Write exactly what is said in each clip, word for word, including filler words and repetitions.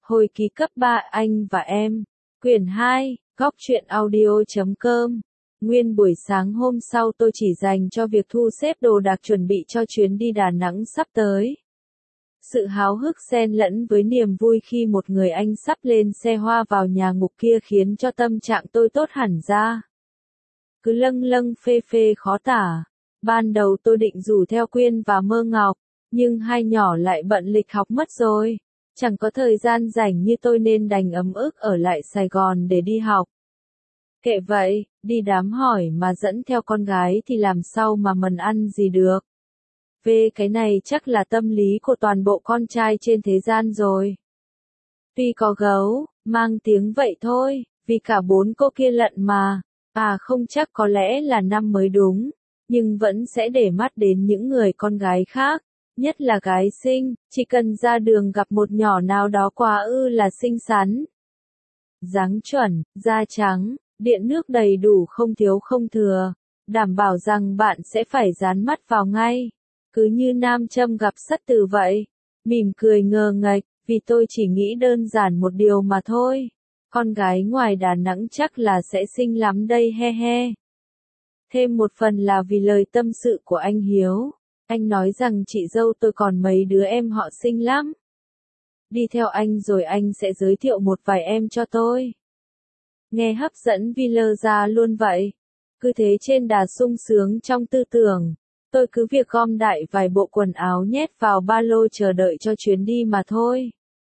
Hồi ký cấp ba Anh và Em, quyển hai, góc truyện audio.com. Nguyên buổi sáng hôm sau tôi chỉ dành cho việc thu xếp đồ đạc chuẩn bị cho chuyến đi Đà Nẵng sắp tới. Sự háo hức xen lẫn với niềm vui khi một người anh sắp lên xe hoa vào nhà ngục kia khiến cho tâm trạng tôi tốt hẳn ra. Cứ lâng lâng phê phê khó tả. Ban đầu tôi định rủ theo Quyên và Mơ Ngọc, nhưng hai nhỏ lại bận lịch học mất rồi. Chẳng có thời gian rảnh như tôi nên đành ấm ức ở lại Sài Gòn để đi học. Kệ vậy, đi đám hỏi mà dẫn theo con gái thì làm sao mà mần ăn gì được. Về cái này chắc là tâm lý của toàn bộ con trai trên thế gian rồi. Tuy có gấu, mang tiếng vậy thôi, vì cả bốn cô kia lận mà. À không chắc có lẽ là năm mới đúng, nhưng vẫn sẽ để mắt đến những người con gái khác. Nhất là gái xinh, chỉ cần ra đường gặp một nhỏ nào đó quá ư là xinh xắn. Dáng chuẩn, da trắng, điện nước đầy đủ không thiếu không thừa, đảm bảo rằng bạn sẽ phải dán mắt vào ngay. Cứ như nam châm gặp sắt tử vậy. Mỉm cười ngờ nghệch, vì tôi chỉ nghĩ đơn giản một điều mà thôi. Con gái ngoài Đà Nẵng chắc là sẽ xinh lắm đây he he. Thêm một phần là vì lời tâm sự của anh Hiếu. Anh nói rằng chị dâu tôi còn mấy đứa em họ xinh lắm. Đi theo anh rồi anh sẽ giới thiệu một vài em cho tôi. Nghe hấp dẫn vì lơ ra luôn vậy. Cứ thế trên đà sung sướng trong tư tưởng, tôi cứ việc gom đại vài bộ quần áo nhét vào ba lô chờ đợi cho chuyến đi mà thôi.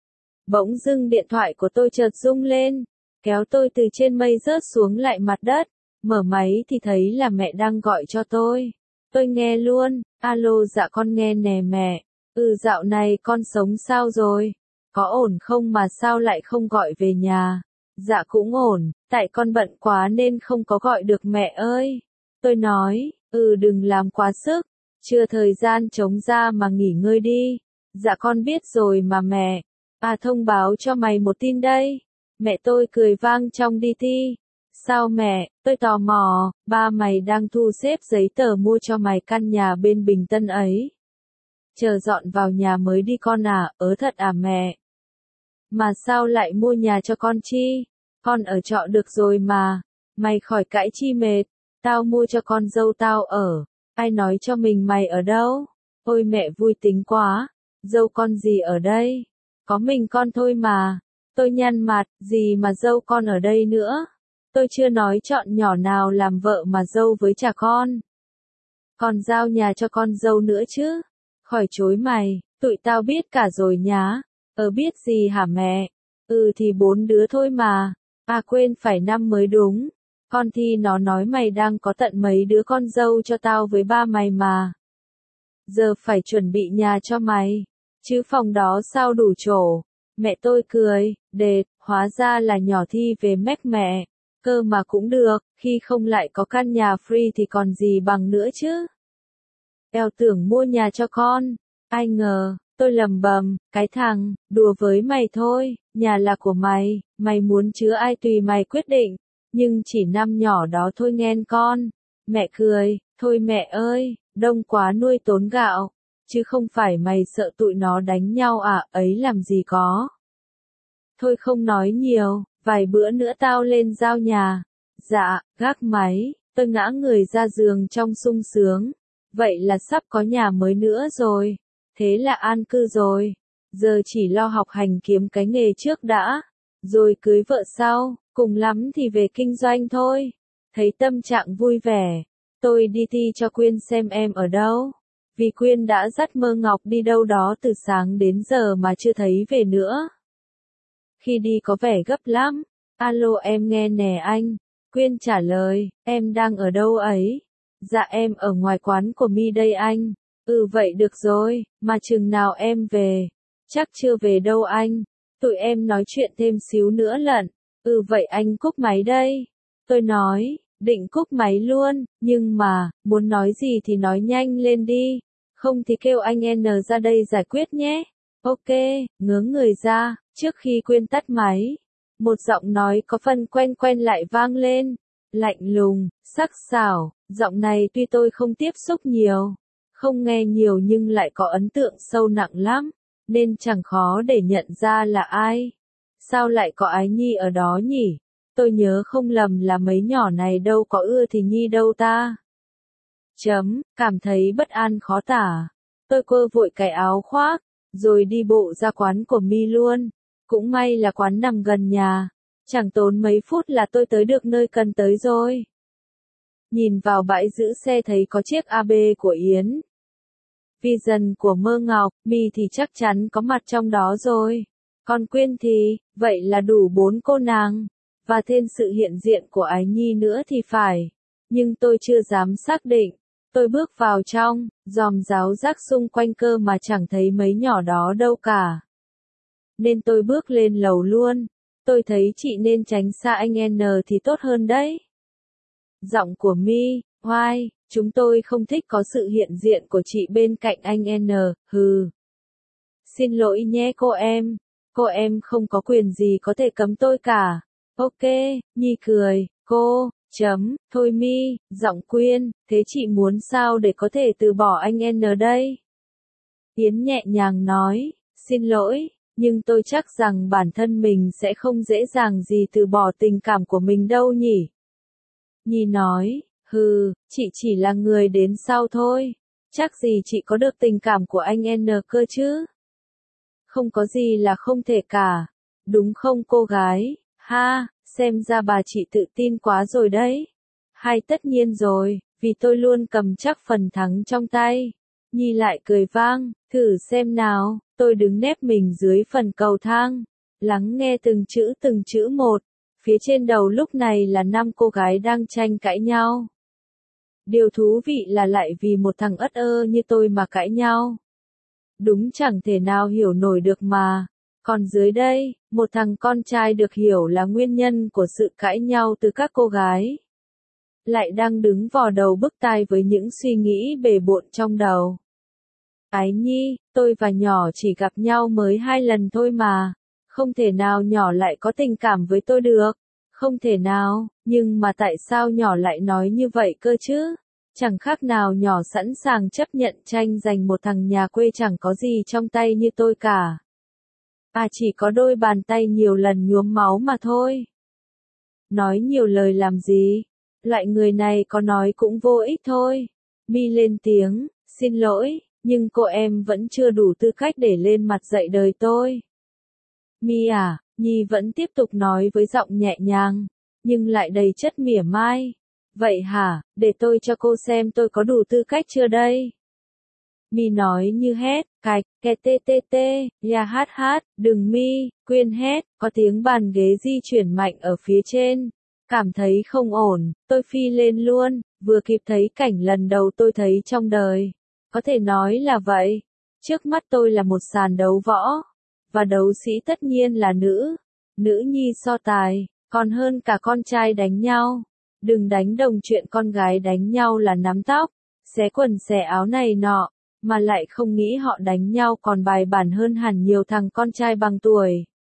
Bỗng dưng điện thoại của tôi chợt rung lên, kéo tôi từ trên mây rớt xuống lại mặt đất. Mở máy thì thấy là mẹ đang gọi cho tôi. Tôi nghe luôn, alo dạ con nghe nè mẹ, ừ dạo này con sống sao rồi, có ổn không mà sao lại không gọi về nhà, dạ cũng ổn, tại con bận quá nên không có gọi được mẹ ơi. Tôi nói, ừ đừng làm quá sức, chưa thời gian trống ra mà nghỉ ngơi đi, dạ con biết rồi mà mẹ, à thông báo cho mày một tin đây, mẹ tôi cười vang trong đi ti. Sao mẹ, tôi tò mò, ba mày đang thu xếp giấy tờ mua cho mày căn nhà bên Bình Tân ấy. Chờ dọn vào nhà mới đi con à, ớ thật à mẹ. Mà sao lại mua nhà cho con chi? Con ở trọ được rồi mà, mày khỏi cãi chi mệt, tao mua cho con dâu tao ở, ai nói cho mình mày ở đâu? Ôi mẹ vui tính quá, dâu con gì ở đây? Có mình con thôi mà, tôi nhăn mặt, gì mà dâu con ở đây nữa? Tôi chưa nói chọn nhỏ nào làm vợ mà dâu với cha con. Còn giao nhà cho con dâu nữa chứ. Khỏi chối mày, tụi tao biết cả rồi nhá. Ờ biết gì hả mẹ? Ừ thì bốn đứa thôi mà. À quên phải năm mới đúng. Con Thi nó nói mày đang có tận mấy đứa con dâu cho tao với ba mày mà. Giờ phải chuẩn bị nhà cho mày. Chứ phòng đó sao đủ chỗ. Mẹ tôi cười, đệt, hóa ra là nhỏ Thi về mách mẹ. Cơ mà cũng được, khi không lại có căn nhà free thì còn gì bằng nữa chứ. Eo tưởng mua nhà cho con, ai ngờ, tôi lầm bầm, cái thằng, đùa với mày thôi, nhà là của mày, mày muốn chứa ai tùy mày quyết định, nhưng chỉ năm nhỏ đó thôi nghen con. Mẹ cười, thôi mẹ ơi, đông quá nuôi tốn gạo, chứ không phải mày sợ tụi nó đánh nhau à, ấy làm gì có. Thôi không nói nhiều. Vài bữa nữa tao lên giao nhà. Dạ, gác máy, tôi ngã người ra giường trong sung sướng. Vậy là sắp có nhà mới nữa rồi. Thế là an cư rồi. Giờ chỉ lo học hành kiếm cái nghề trước đã. Rồi cưới vợ sau, cùng lắm thì về kinh doanh thôi. Thấy tâm trạng vui vẻ. Tôi đi thi cho Quyên xem em ở đâu. Vì Quyên đã dắt Mơ Ngọc đi đâu đó từ sáng đến giờ mà chưa thấy về nữa. Khi đi có vẻ gấp lắm. Alo em nghe nè anh. Quyên trả lời, em đang ở đâu ấy? Dạ em ở ngoài quán của Mi đây anh. Ừ vậy được rồi, mà chừng nào em về? Chắc chưa về đâu anh. Tụi em nói chuyện thêm xíu nữa lận. Ừ vậy anh cúp máy đây. Tôi nói, định cúp máy luôn, nhưng mà, muốn nói gì thì nói nhanh lên đi. Không thì kêu anh N ra đây giải quyết nhé. Ok, ngớ người ra. Trước khi Quyên tắt máy, một giọng nói có phần quen quen lại vang lên, lạnh lùng, sắc sảo, giọng này tuy tôi không tiếp xúc nhiều, không nghe nhiều nhưng lại có ấn tượng sâu nặng lắm, nên chẳng khó để nhận ra là ai. Sao lại có Ái Nhi ở đó nhỉ? Tôi nhớ không lầm là mấy nhỏ này đâu có ưa thì Nhi đâu ta. Chấm, cảm thấy bất an khó tả. Tôi cơ vội cài áo khoác, rồi đi bộ ra quán của Mi luôn. Cũng may là quán nằm gần nhà. Chẳng tốn mấy phút là tôi tới được nơi cần tới rồi. Nhìn vào bãi giữ xe thấy có chiếc a bê của Yến. Vision của Mơ Ngọc, Mi thì chắc chắn có mặt trong đó rồi. Còn Quyên thì, vậy là đủ bốn cô nàng. Và thêm sự hiện diện của Ái Nhi nữa thì phải. Nhưng tôi chưa dám xác định. Tôi bước vào trong, dòm giáo giác xung quanh cơ mà chẳng thấy mấy nhỏ đó đâu cả. Nên tôi bước lên lầu luôn. Tôi thấy chị nên tránh xa anh N thì tốt hơn đấy. Giọng của Mi, oai, chúng tôi không thích có sự hiện diện của chị bên cạnh anh N, hừ. Xin lỗi nhé cô em, cô em không có quyền gì có thể cấm tôi cả. Ok, Nhi cười, cô, chấm, thôi Mi, giọng Quyên, thế chị muốn sao để có thể từ bỏ anh N đây? Yến nhẹ nhàng nói, xin lỗi, nhưng tôi chắc rằng bản thân mình sẽ không dễ dàng gì từ bỏ tình cảm của mình đâu nhỉ. Nhi nói, hừ, chị chỉ là người đến sau thôi, chắc gì chị có được tình cảm của anh N cơ chứ. Không có gì là không thể cả, đúng không cô gái, ha, xem ra bà chị tự tin quá rồi đấy. Hay tất nhiên rồi, vì tôi luôn cầm chắc phần thắng trong tay. Nhi lại cười vang, thử xem nào, tôi đứng nép mình dưới phần cầu thang, lắng nghe từng chữ từng chữ một. Phía trên đầu lúc này là năm cô gái đang tranh cãi nhau. Điều thú vị là lại vì một thằng ất ơ như tôi mà cãi nhau. Đúng chẳng thể nào hiểu nổi được mà. Còn dưới đây, một thằng con trai được hiểu là nguyên nhân của sự cãi nhau từ các cô gái. Lại đang đứng vò đầu bức tai với những suy nghĩ bề bộn trong đầu. Ái Nhi, tôi và nhỏ chỉ gặp nhau mới hai lần thôi mà. Không thể nào nhỏ lại có tình cảm với tôi được. Không thể nào, nhưng mà tại sao nhỏ lại nói như vậy cơ chứ? Chẳng khác nào nhỏ sẵn sàng chấp nhận tranh giành một thằng nhà quê chẳng có gì trong tay như tôi cả. À chỉ có đôi bàn tay nhiều lần nhuốm máu mà thôi. Nói nhiều lời làm gì? Loại người này có nói cũng vô ích thôi. Mi lên tiếng, xin lỗi, nhưng cô em vẫn chưa đủ tư cách để lên mặt dạy đời tôi. Mi à, Nhi vẫn tiếp tục nói với giọng nhẹ nhàng, nhưng lại đầy chất mỉa mai. Vậy hả, để tôi cho cô xem tôi có đủ tư cách chưa đây? Mi nói như hét, cạch, ke tê tê tê, ya hát hát, đừng Mi, Quyên hét, có tiếng bàn ghế di chuyển mạnh ở phía trên. Cảm thấy không ổn, tôi phi lên luôn, vừa kịp thấy cảnh lần đầu tôi thấy trong đời. Có thể nói là vậy. Trước mắt tôi là một sàn đấu võ. Và đấu sĩ tất nhiên là nữ. Nữ nhi so tài, còn hơn cả con trai đánh nhau. Đừng đánh đồng chuyện con gái đánh nhau là nắm tóc, xé quần xẻ áo này nọ, mà lại không nghĩ họ đánh nhau còn bài bản hơn hẳn nhiều thằng con trai bằng tuổi.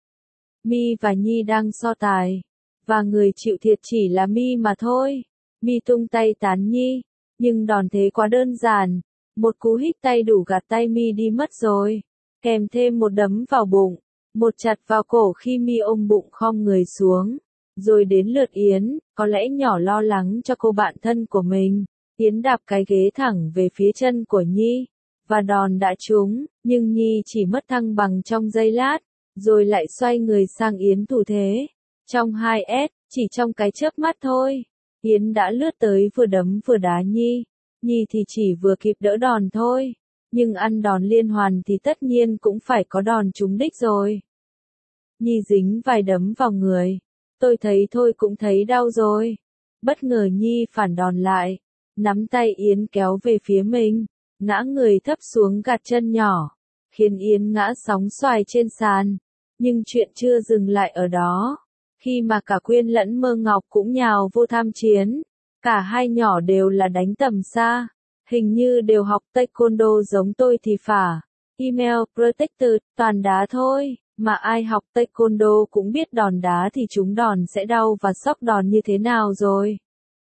Mi và Nhi đang so tài, và người chịu thiệt chỉ là Mi mà thôi. Mi tung tay tán Nhi, nhưng đòn thế quá đơn giản, một cú hít tay đủ gạt tay Mi đi mất rồi, kèm thêm một đấm vào bụng, một chặt vào cổ khi Mi ôm bụng khom người xuống. Rồi đến lượt Yến, có lẽ nhỏ lo lắng cho cô bạn thân của mình. Yến đạp cái ghế thẳng về phía chân của Nhi, và đòn đã trúng, nhưng Nhi chỉ mất thăng bằng trong giây lát, rồi lại xoay người sang Yến thủ thế. Trong hai S, chỉ trong cái chớp mắt thôi, Yến đã lướt tới vừa đấm vừa đá Nhi. Nhi thì chỉ vừa kịp đỡ đòn thôi, nhưng ăn đòn liên hoàn thì tất nhiên cũng phải có đòn trúng đích rồi. Nhi dính vài đấm vào người. Tôi thấy thôi cũng thấy đau rồi. Bất ngờ Nhi phản đòn lại, nắm tay Yến kéo về phía mình, ngã người thấp xuống gạt chân nhỏ, khiến Yến ngã sóng xoài trên sàn. Nhưng chuyện chưa dừng lại ở đó. Khi mà cả Quyên lẫn Mơ Ngọc cũng nhào vô tham chiến, cả hai nhỏ đều là đánh tầm xa, hình như đều học taekwondo giống tôi thì phải. Email Protector, toàn đá thôi. Mà ai học taekwondo cũng biết đòn đá thì chúng đòn sẽ đau và sốc đòn như thế nào rồi.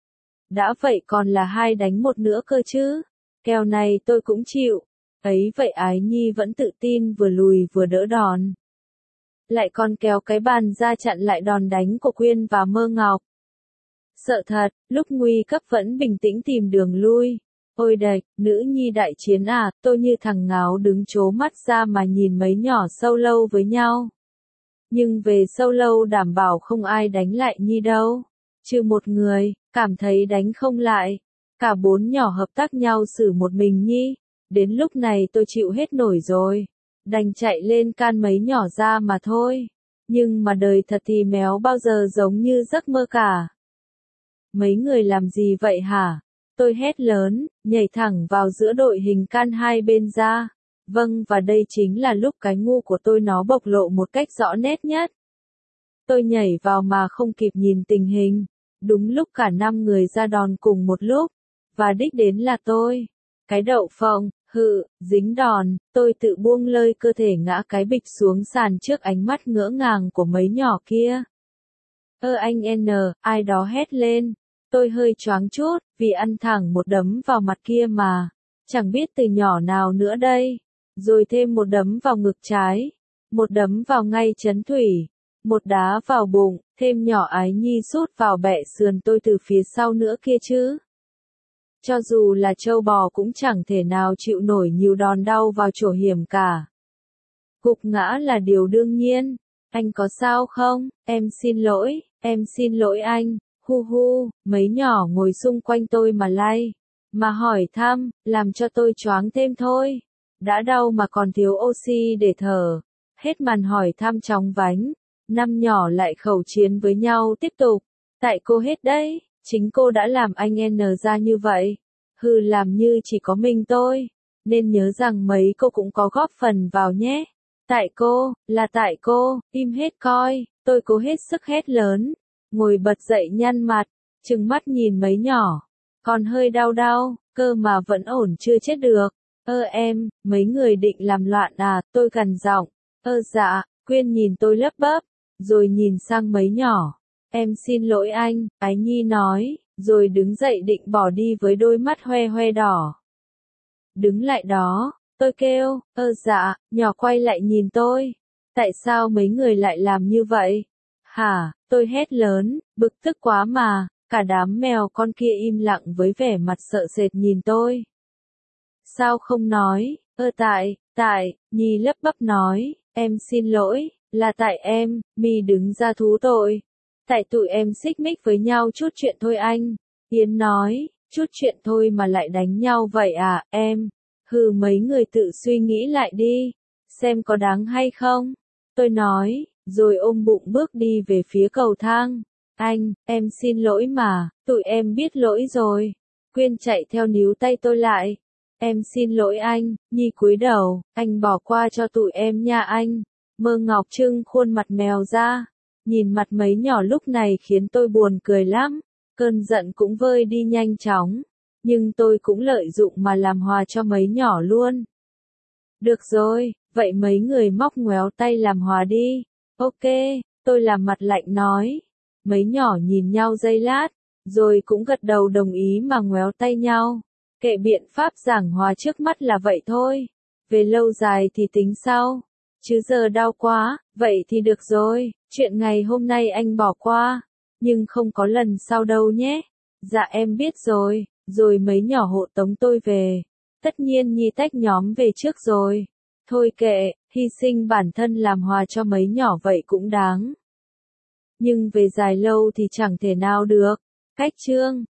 Đã vậy còn là hai đánh một nữa cơ chứ. Kèo này tôi cũng chịu. Ấy vậy Ái Nhi vẫn tự tin vừa lùi vừa đỡ đòn. lại còn kéo cái bàn ra chặn lại đòn đánh của Quyên và Mơ Ngọc. Sợ thật, lúc nguy cấp vẫn bình tĩnh tìm đường lui. Ôi đệch, nữ nhi đại chiến à, tôi như thằng ngáo đứng trố mắt ra mà nhìn mấy nhỏ sâu lâu với nhau. Nhưng về sâu lâu đảm bảo không ai đánh lại nhi đâu. Trừ một người, cảm thấy đánh không lại. Cả bốn nhỏ hợp tác nhau xử một mình nhi. Đến lúc này tôi chịu hết nổi rồi. Đành chạy lên can mấy nhỏ ra mà thôi. Nhưng mà đời thật thì méo bao giờ giống như giấc mơ cả. Mấy người làm gì vậy hả? Tôi hét lớn, nhảy thẳng vào giữa đội hình can hai bên ra. Vâng, và đây chính là lúc cái ngu của tôi nó bộc lộ một cách rõ nét nhất. Tôi nhảy vào mà không kịp nhìn tình hình. Đúng lúc cả năm người ra đòn cùng một lúc. Và đích đến là tôi. Cái đậu phộng, hự, dính đòn, tôi tự buông lơi cơ thể ngã cái bịch xuống sàn trước ánh mắt ngỡ ngàng của mấy nhỏ kia. Ơ anh N, ai đó hét lên. Tôi hơi choáng chút, vì ăn thẳng một đấm vào mặt kia mà. Chẳng biết từ nhỏ nào nữa đây. Rồi thêm một đấm vào ngực trái. Một đấm vào ngay chấn thủy. Một đá vào bụng, thêm nhỏ ái nhi sút vào bẹ sườn tôi từ phía sau nữa kia chứ. Cho dù là trâu bò cũng chẳng thể nào chịu nổi nhiều đòn đau vào chỗ hiểm cả. Gục ngã là điều đương nhiên. Anh có sao không? Em xin lỗi, em xin lỗi anh. Hu hu, mấy nhỏ ngồi xung quanh tôi mà lay, mà hỏi thăm, làm cho tôi choáng thêm thôi. Đã đau mà còn thiếu oxy để thở. Hết màn hỏi thăm chóng vánh, năm nhỏ lại khẩu chiến với nhau tiếp tục. Tại cô hết đấy, chính cô đã làm anh N ra như vậy. Hừ, làm như chỉ có mình tôi, nên nhớ rằng mấy cô cũng có góp phần vào nhé. Tại cô, là tại cô, im hết coi, tôi cố hết sức hét lớn. Ngồi bật dậy nhăn mặt, trừng mắt nhìn mấy nhỏ. Còn hơi đau đau, cơ mà vẫn ổn chưa chết được. Ơ em, mấy người định làm loạn à, tôi gằn giọng. Ơ dạ, Quyên nhìn tôi lấp bấp, rồi nhìn sang mấy nhỏ. Em xin lỗi anh, Ái Nhi nói, rồi đứng dậy định bỏ đi với đôi mắt hoe hoe đỏ. Đứng lại đó, tôi kêu, ơ dạ, nhỏ quay lại nhìn tôi. Tại sao mấy người lại làm như vậy? Hả, tôi hét lớn, bực tức quá mà, cả đám mèo con kia im lặng với vẻ mặt sợ sệt nhìn tôi. Sao không nói, ơ tại, tại, Nhi lấp bắp nói, em xin lỗi, là tại em, mi đứng ra thú tội. Tại tụi em xích mích với nhau chút chuyện thôi anh. Yến nói, chút chuyện thôi mà lại đánh nhau vậy à, em. Hừ, mấy người tự suy nghĩ lại đi, xem có đáng hay không. Tôi nói, rồi ôm bụng bước đi về phía cầu thang. Anh, em xin lỗi mà, tụi em biết lỗi rồi. Quyên chạy theo níu tay tôi lại. Em xin lỗi anh, Nhi cúi đầu, anh bỏ qua cho tụi em nha anh. Mơ Ngọc trưng khuôn mặt mèo ra. Nhìn mặt mấy nhỏ lúc này khiến tôi buồn cười lắm. Cơn giận cũng vơi đi nhanh chóng. Nhưng tôi cũng lợi dụng mà làm hòa cho mấy nhỏ luôn. Được rồi, vậy mấy người móc ngoéo tay làm hòa đi. Ok, tôi làm mặt lạnh nói. Mấy nhỏ nhìn nhau giây lát, rồi cũng gật đầu đồng ý mà ngoéo tay nhau. Kệ biện pháp giảng hòa trước mắt là vậy thôi. Về lâu dài thì tính sau. Chứ giờ đau quá, vậy thì được rồi, chuyện ngày hôm nay anh bỏ qua. Nhưng không có lần sau đâu nhé. Dạ em biết rồi, rồi mấy nhỏ hộ tống tôi về. Tất nhiên Nhi tách nhóm về trước rồi. Thôi kệ, hy sinh bản thân làm hòa cho mấy nhỏ vậy cũng đáng. Nhưng về dài lâu thì chẳng thể nào được. Cách chương